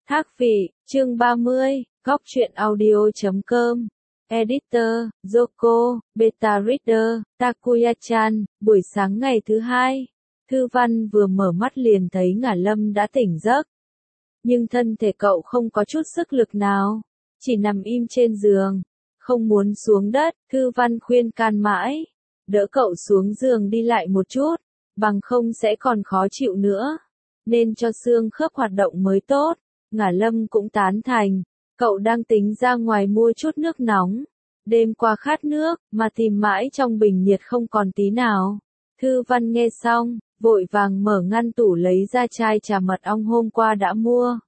Thác vị, chương 30, góc truyện audio.com. Editor, Yoko, Beta Reader, Takuya-chan, buổi sáng ngày thứ hai. Thư Văn vừa mở mắt liền thấy Ngả Lâm đã tỉnh giấc. Nhưng thân thể cậu không có chút sức lực nào, chỉ nằm im trên giường, không muốn xuống đất. Thư Văn khuyên can mãi, đỡ cậu xuống giường đi lại một chút, bằng không sẽ còn khó chịu nữa, nên cho xương khớp hoạt động mới tốt. Ngả Lâm cũng tán thành, cậu đang tính ra ngoài mua chút nước nóng, đêm qua khát nước, mà tìm mãi trong bình nhiệt không còn tí nào. Thư Văn nghe xong, vội vàng mở ngăn tủ lấy ra chai trà mật ong hôm qua đã mua.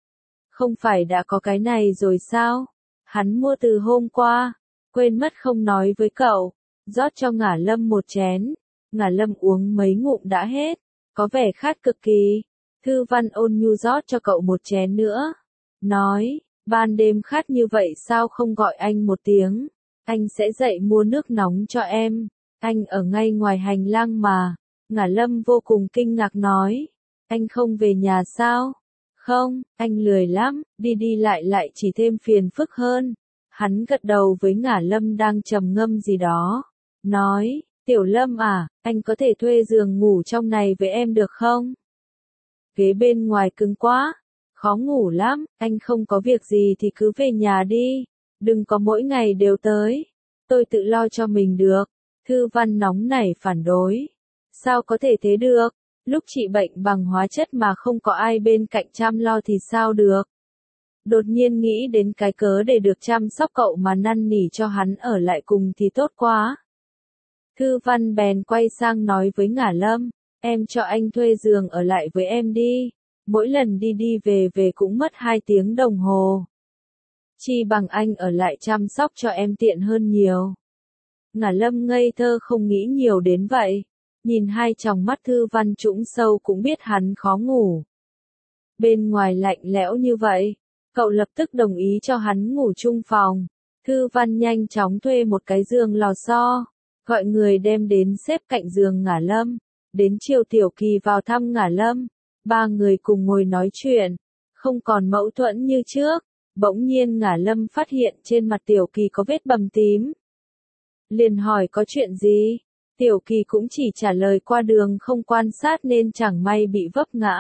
Không phải đã có cái này rồi sao? Hắn mua từ hôm qua, quên mất không nói với cậu, rót cho Ngả Lâm một chén. Ngả Lâm uống mấy ngụm đã hết, có vẻ khát cực kỳ. Thư Văn ôn nhu rót cho cậu một chén nữa, nói, ban đêm khát như vậy sao không gọi anh một tiếng, anh sẽ dậy mua nước nóng cho em, anh ở ngay ngoài hành lang mà. Ngả Lâm vô cùng kinh ngạc nói, anh không về nhà sao? Không, anh lười lắm, đi đi lại lại chỉ thêm phiền phức hơn. Hắn gật đầu với Ngả Lâm đang trầm ngâm gì đó, nói, Tiểu Lâm à, anh có thể thuê giường ngủ trong này với em được không? Ghế bên ngoài cứng quá, khó ngủ lắm, anh không có việc gì thì cứ về nhà đi, đừng có mỗi ngày đều tới, tôi tự lo cho mình được. Thư Văn nóng nảy phản đối, sao có thể thế được, lúc trị bệnh bằng hóa chất mà không có ai bên cạnh chăm lo thì sao được. Đột nhiên nghĩ đến cái cớ để được chăm sóc cậu mà năn nỉ cho hắn ở lại cùng thì tốt quá. Thư Văn bèn quay sang nói với Ngả Lâm, em cho anh thuê giường ở lại với em đi, mỗi lần đi đi về về cũng mất 2 tiếng đồng hồ. Chi bằng anh ở lại chăm sóc cho em tiện hơn nhiều. Ngả Lâm ngây thơ không nghĩ nhiều đến vậy, nhìn hai tròng mắt Thư Văn trũng sâu cũng biết hắn khó ngủ. Bên ngoài lạnh lẽo như vậy, cậu lập tức đồng ý cho hắn ngủ chung phòng. Thư Văn nhanh chóng thuê một cái giường lò xo, gọi người đem đến xếp cạnh giường Ngả Lâm. Đến chiều Tiểu Kỳ vào thăm Ngả Lâm, ba người cùng ngồi nói chuyện, không còn mâu thuẫn như trước. Bỗng nhiên Ngả Lâm phát hiện trên mặt Tiểu Kỳ có vết bầm tím. Liền hỏi có chuyện gì? Tiểu Kỳ cũng chỉ trả lời qua đường không quan sát nên chẳng may bị vấp ngã.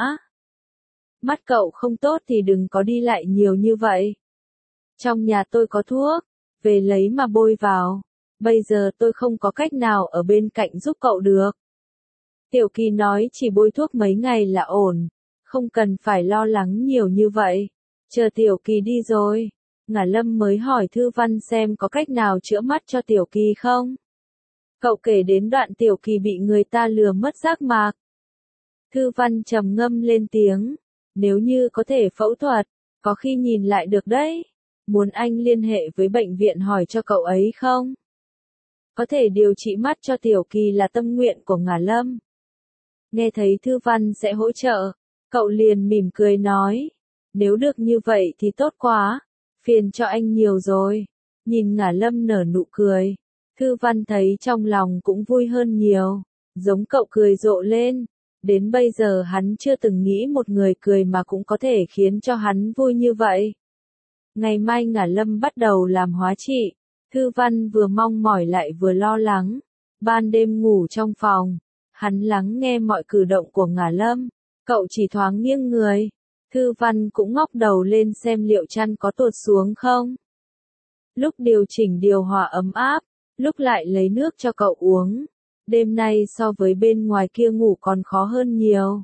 Mắt cậu không tốt thì đừng có đi lại nhiều như vậy. Trong nhà tôi có thuốc, về lấy mà bôi vào. Bây giờ tôi không có cách nào ở bên cạnh giúp cậu được. Tiểu Kỳ nói chỉ bôi thuốc mấy ngày là ổn, không cần phải lo lắng nhiều như vậy. Chờ Tiểu Kỳ đi rồi, Ngả Lâm mới hỏi Thư Văn xem có cách nào chữa mắt cho Tiểu Kỳ không. Cậu kể đến đoạn Tiểu Kỳ bị người ta lừa mất giác mạc. Thư Văn trầm ngâm lên tiếng, nếu như có thể phẫu thuật, có khi nhìn lại được đấy. Muốn anh liên hệ với bệnh viện hỏi cho cậu ấy không? Có thể điều trị mắt cho Tiểu Kỳ là tâm nguyện của Ngả Lâm. Nghe thấy Thư Văn sẽ hỗ trợ, cậu liền mỉm cười nói, nếu được như vậy thì tốt quá, phiền cho anh nhiều rồi. Nhìn Ngả Lâm nở nụ cười, Thư Văn thấy trong lòng cũng vui hơn nhiều, giống cậu cười rộ lên. Đến bây giờ hắn chưa từng nghĩ một người cười mà cũng có thể khiến cho hắn vui như vậy. Ngày mai Ngả Lâm bắt đầu làm hóa trị, Thư Văn vừa mong mỏi lại vừa lo lắng. Ban đêm ngủ trong phòng, hắn lắng nghe mọi cử động của Ngả Lâm, cậu chỉ thoáng nghiêng người. Thư Văn cũng ngóc đầu lên xem liệu chăn có tuột xuống không. Lúc điều chỉnh điều hòa ấm áp, lúc lại lấy nước cho cậu uống. Đêm nay so với bên ngoài kia ngủ còn khó hơn nhiều.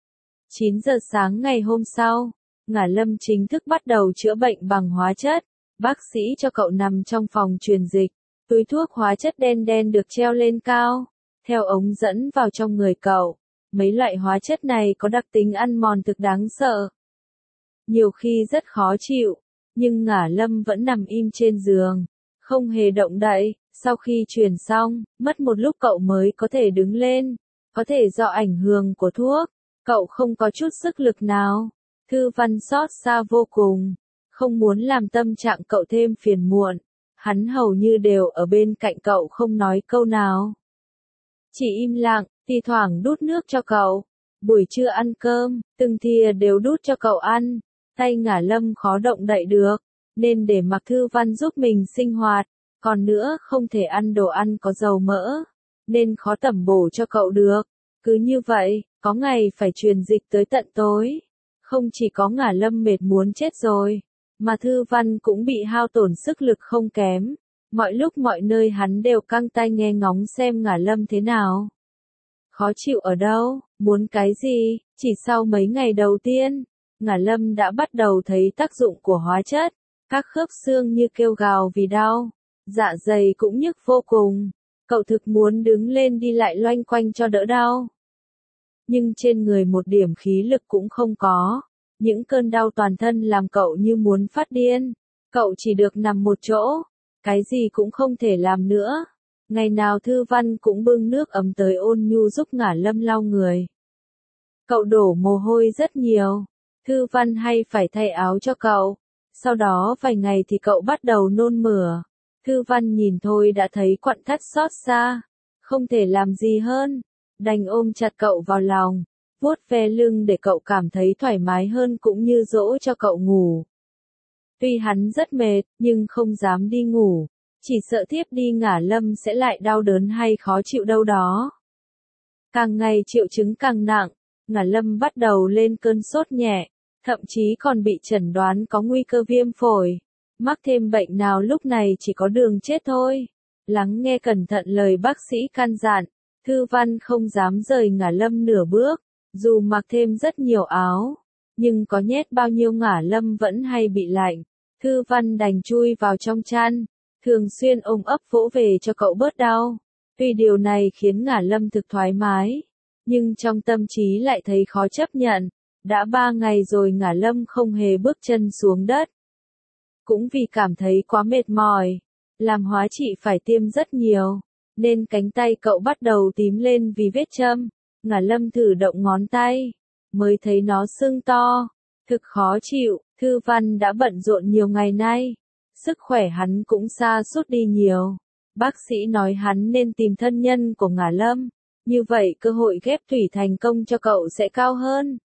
9 giờ sáng ngày hôm sau, Ngả Lâm chính thức bắt đầu chữa bệnh bằng hóa chất. Bác sĩ cho cậu nằm trong phòng truyền dịch, túi thuốc hóa chất đen đen được treo lên cao, theo ống dẫn vào trong người cậu. Mấy loại hóa chất này có đặc tính ăn mòn thực đáng sợ, nhiều khi rất khó chịu, nhưng Ngả Lâm vẫn nằm im trên giường, không hề động đậy. Sau khi truyền xong, mất một lúc cậu mới có thể đứng lên, có thể do ảnh hưởng của thuốc, cậu không có chút sức lực nào. Thư Văn xót xa vô cùng, không muốn làm tâm trạng cậu thêm phiền muộn, hắn hầu như đều ở bên cạnh cậu không nói câu nào. Chỉ im lặng, thi thoảng đút nước cho cậu, buổi trưa ăn cơm, từng thìa đều đút cho cậu ăn, tay Ngả Lâm khó động đậy được, nên để mặc Thư Văn giúp mình sinh hoạt, còn nữa không thể ăn đồ ăn có dầu mỡ, nên khó tẩm bổ cho cậu được. Cứ như vậy, có ngày phải truyền dịch tới tận tối. Không chỉ có Ngả Lâm mệt muốn chết rồi, mà Thư Văn cũng bị hao tổn sức lực không kém. Mọi lúc mọi nơi hắn đều căng tai nghe ngóng xem Ngả Lâm thế nào. Khó chịu ở đâu, muốn cái gì, chỉ sau mấy ngày đầu tiên, Ngả Lâm đã bắt đầu thấy tác dụng của hóa chất, các khớp xương như kêu gào vì đau, dạ dày cũng nhức vô cùng, cậu thực muốn đứng lên đi lại loanh quanh cho đỡ đau. Nhưng trên người một điểm khí lực cũng không có, những cơn đau toàn thân làm cậu như muốn phát điên, cậu chỉ được nằm một chỗ, cái gì cũng không thể làm nữa. Ngày nào Thư Văn cũng bưng nước ấm tới ôn nhu giúp Ngả Lâm lau người. Cậu đổ mồ hôi rất nhiều, Thư Văn hay phải thay áo cho cậu. Sau đó vài ngày thì cậu bắt đầu nôn mửa. Thư Văn nhìn thôi đã thấy quặn thắt xót xa, không thể làm gì hơn, đành ôm chặt cậu vào lòng, vuốt ve lưng để cậu cảm thấy thoải mái hơn cũng như dỗ cho cậu ngủ. Tuy hắn rất mệt, nhưng không dám đi ngủ, chỉ sợ tiếp đi Ngả Lâm sẽ lại đau đớn hay khó chịu đâu đó. Càng ngày triệu chứng càng nặng, Ngả Lâm bắt đầu lên cơn sốt nhẹ, thậm chí còn bị chẩn đoán có nguy cơ viêm phổi. Mắc thêm bệnh nào lúc này chỉ có đường chết thôi. Lắng nghe cẩn thận lời bác sĩ căn dặn, Thư Văn không dám rời Ngả Lâm nửa bước, dù mặc thêm rất nhiều áo, nhưng có nhét bao nhiêu Ngả Lâm vẫn hay bị lạnh. Thư Văn đành chui vào trong chăn, thường xuyên ôm ấp vỗ về cho cậu bớt đau. Tuy điều này khiến Ngả Lâm thực thoải mái, nhưng trong tâm trí lại thấy khó chấp nhận. Đã 3 ngày rồi Ngả Lâm không hề bước chân xuống đất. Cũng vì cảm thấy quá mệt mỏi, làm hóa trị phải tiêm rất nhiều, nên cánh tay cậu bắt đầu tím lên vì vết châm. Ngả Lâm thử động ngón tay, mới thấy nó sưng to, thực khó chịu. Thư Văn đã bận rộn nhiều ngày nay, sức khỏe hắn cũng sa sút đi nhiều. Bác sĩ nói hắn nên tìm thân nhân của Ngả Lâm, như vậy cơ hội ghép thủy thành công cho cậu sẽ cao hơn.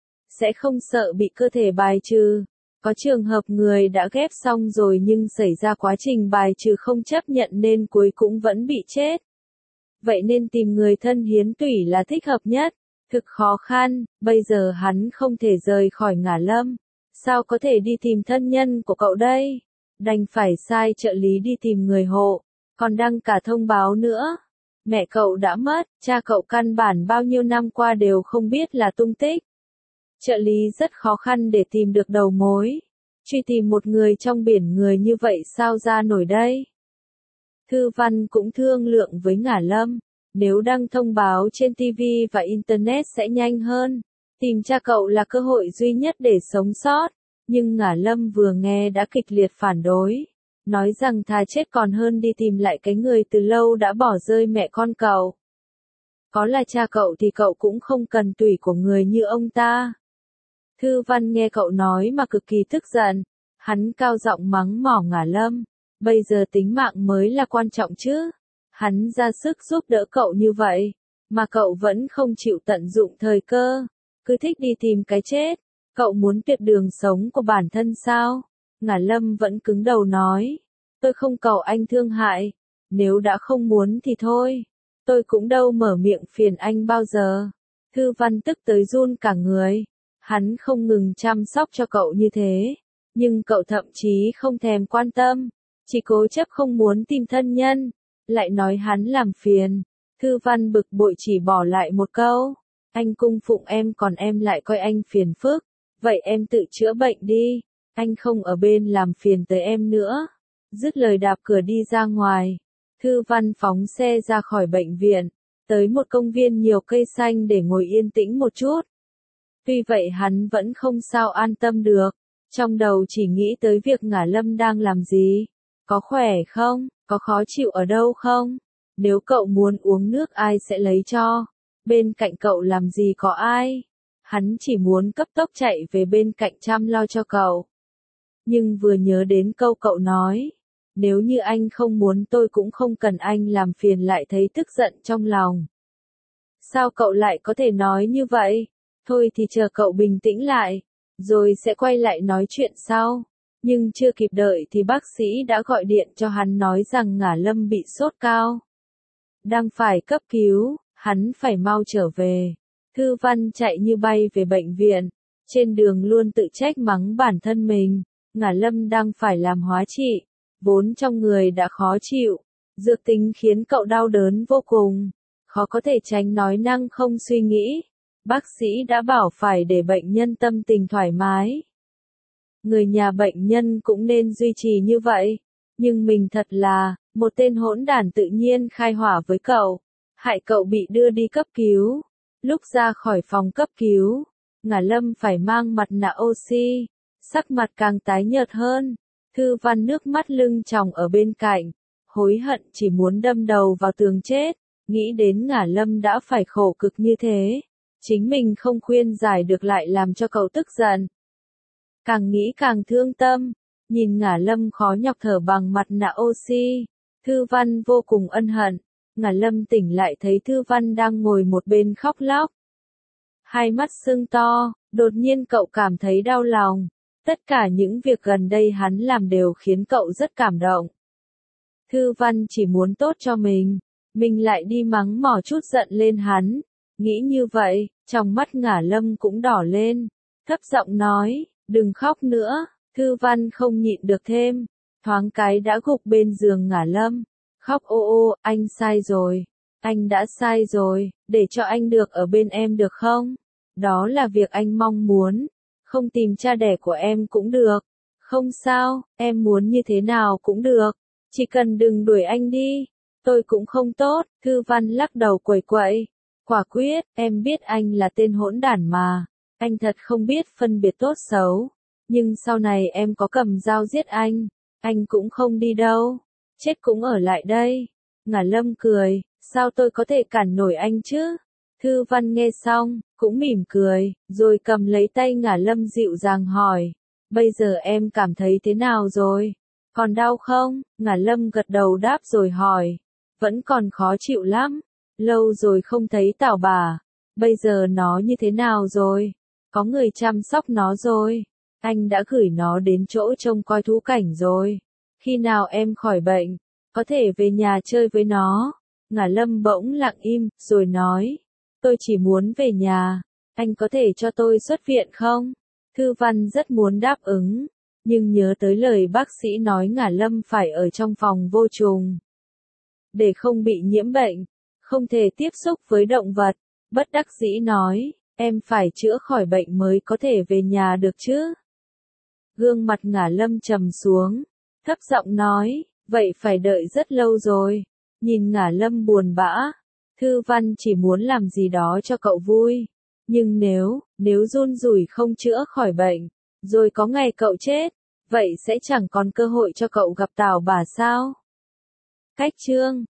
Sẽ không sợ bị cơ thể bài trừ. Có trường hợp người đã ghép xong rồi nhưng xảy ra quá trình bài trừ không chấp nhận nên cuối cũng vẫn bị chết. Vậy nên tìm người thân hiến tủy là thích hợp nhất. Thực khó khăn, bây giờ hắn không thể rời khỏi Ngả Lâm. Sao có thể đi tìm thân nhân của cậu đây? Đành phải sai trợ lý đi tìm người hộ, còn đăng cả thông báo nữa. Mẹ cậu đã mất, cha cậu căn bản bao nhiêu năm qua đều không biết là tung tích. Trợ lý rất khó khăn để tìm được đầu mối. Truy tìm một người trong biển người như vậy sao ra nổi đây? Thư Văn cũng thương lượng với Ngả Lâm, nếu đăng thông báo trên TV và Internet sẽ nhanh hơn. Tìm cha cậu là cơ hội duy nhất để sống sót. Nhưng Ngả Lâm vừa nghe đã kịch liệt phản đối, nói rằng thà chết còn hơn đi tìm lại cái người từ lâu đã bỏ rơi mẹ con cậu. Có là cha cậu thì cậu cũng không cần tủy của người như ông ta. Thư Văn nghe cậu nói mà cực kỳ tức giận, hắn cao giọng mắng mỏ Ngả Lâm, bây giờ tính mạng mới là quan trọng chứ. Hắn ra sức giúp đỡ cậu như vậy, mà cậu vẫn không chịu tận dụng thời cơ, cứ thích đi tìm cái chết. Cậu muốn tuyệt đường sống của bản thân sao? Ngả Lâm vẫn cứng đầu nói, tôi không cầu anh thương hại, nếu đã không muốn thì thôi, tôi cũng đâu mở miệng phiền anh bao giờ. Thư Văn tức tới run cả người, hắn không ngừng chăm sóc cho cậu như thế, nhưng cậu thậm chí không thèm quan tâm, chỉ cố chấp không muốn tìm thân nhân, lại nói hắn làm phiền. Thư Văn bực bội chỉ bỏ lại một câu, anh cung phụng em còn em lại coi anh phiền phức. Vậy em tự chữa bệnh đi, anh không ở bên làm phiền tới em nữa. Dứt lời đạp cửa đi ra ngoài. Thư Văn phóng xe ra khỏi bệnh viện, tới một công viên nhiều cây xanh để ngồi yên tĩnh một chút. Tuy vậy hắn vẫn không sao an tâm được, trong đầu chỉ nghĩ tới việc Ngả Lâm đang làm gì, có khỏe không, có khó chịu ở đâu không, nếu cậu muốn uống nước ai sẽ lấy cho, bên cạnh cậu làm gì có ai. Hắn chỉ muốn cấp tốc chạy về bên cạnh chăm lo cho cậu. Nhưng vừa nhớ đến câu cậu nói, nếu như anh không muốn tôi cũng không cần anh làm phiền lại thấy tức giận trong lòng. Sao cậu lại có thể nói như vậy? Thôi thì chờ cậu bình tĩnh lại, rồi sẽ quay lại nói chuyện sau. Nhưng chưa kịp đợi thì bác sĩ đã gọi điện cho hắn nói rằng Ngả Lâm bị sốt cao. Đang phải cấp cứu, hắn phải mau trở về. Thư Văn chạy như bay về bệnh viện, trên đường luôn tự trách mắng bản thân mình. Ngả Lâm đang phải làm hóa trị, vốn trong người đã khó chịu, dược tính khiến cậu đau đớn vô cùng, khó có thể tránh nói năng không suy nghĩ. Bác sĩ đã bảo phải để bệnh nhân tâm tình thoải mái. Người nhà bệnh nhân cũng nên duy trì như vậy, nhưng mình thật là một tên hỗn đản tự nhiên khai hỏa với cậu, hại cậu bị đưa đi cấp cứu. Lúc ra khỏi phòng cấp cứu, Ngả Lâm phải mang mặt nạ oxy, sắc mặt càng tái nhợt hơn. Thư Văn nước mắt lưng tròng ở bên cạnh, hối hận chỉ muốn đâm đầu vào tường chết, nghĩ đến Ngả Lâm đã phải khổ cực như thế, chính mình không khuyên giải được lại làm cho cậu tức giận. Càng nghĩ càng thương tâm, nhìn Ngả Lâm khó nhọc thở bằng mặt nạ oxy, Thư Văn vô cùng ân hận. Ngả Lâm tỉnh lại thấy Thư Văn đang ngồi một bên khóc lóc. Hai mắt sưng to, đột nhiên cậu cảm thấy đau lòng. Tất cả những việc gần đây hắn làm đều khiến cậu rất cảm động. Thư Văn chỉ muốn tốt cho mình lại đi mắng mỏ chút giận lên hắn. Nghĩ như vậy, trong mắt Ngả Lâm cũng đỏ lên, thấp giọng nói, đừng khóc nữa. Thư Văn không nhịn được thêm, thoáng cái đã gục bên giường Ngả Lâm. Khóc ô ô, anh sai rồi. Anh đã sai rồi, để cho anh được ở bên em được không? Đó là việc anh mong muốn. Không tìm cha đẻ của em cũng được. Không sao, em muốn như thế nào cũng được. Chỉ cần đừng đuổi anh đi. Tôi cũng không tốt. Thư Văn lắc đầu quẩy quậy. Quả quyết, em biết anh là tên hỗn đản mà. Anh thật không biết phân biệt tốt xấu. Nhưng sau này em có cầm dao giết anh cũng không đi đâu. Chết cũng ở lại đây. Ngả Lâm cười, sao tôi có thể cản nổi anh chứ? Thư Văn nghe xong, cũng mỉm cười, rồi cầm lấy tay Ngả Lâm dịu dàng hỏi, bây giờ em cảm thấy thế nào rồi? Còn đau không? Ngả Lâm gật đầu đáp rồi hỏi, vẫn còn khó chịu lắm, lâu rồi không thấy Tảo bà, bây giờ nó như thế nào rồi? Có người chăm sóc nó rồi, anh đã gửi nó đến chỗ trông coi thú cảnh rồi. Khi nào em khỏi bệnh, có thể về nhà chơi với nó. Ngả Lâm bỗng lặng im, rồi nói, tôi chỉ muốn về nhà, anh có thể cho tôi xuất viện không? Thư Văn rất muốn đáp ứng, nhưng nhớ tới lời bác sĩ nói Ngả Lâm phải ở trong phòng vô trùng. Để không bị nhiễm bệnh, không thể tiếp xúc với động vật, bất đắc dĩ nói, em phải chữa khỏi bệnh mới có thể về nhà được chứ? Gương mặt Ngả Lâm trầm xuống, thấp giọng nói, vậy phải đợi rất lâu rồi. Nhìn Ngả Lâm buồn bã, Thư Văn chỉ muốn làm gì đó cho cậu vui. Nhưng nếu run rủi không chữa khỏi bệnh, rồi có ngày cậu chết, vậy sẽ chẳng còn cơ hội cho cậu gặp Tảo bà sao? Cách chương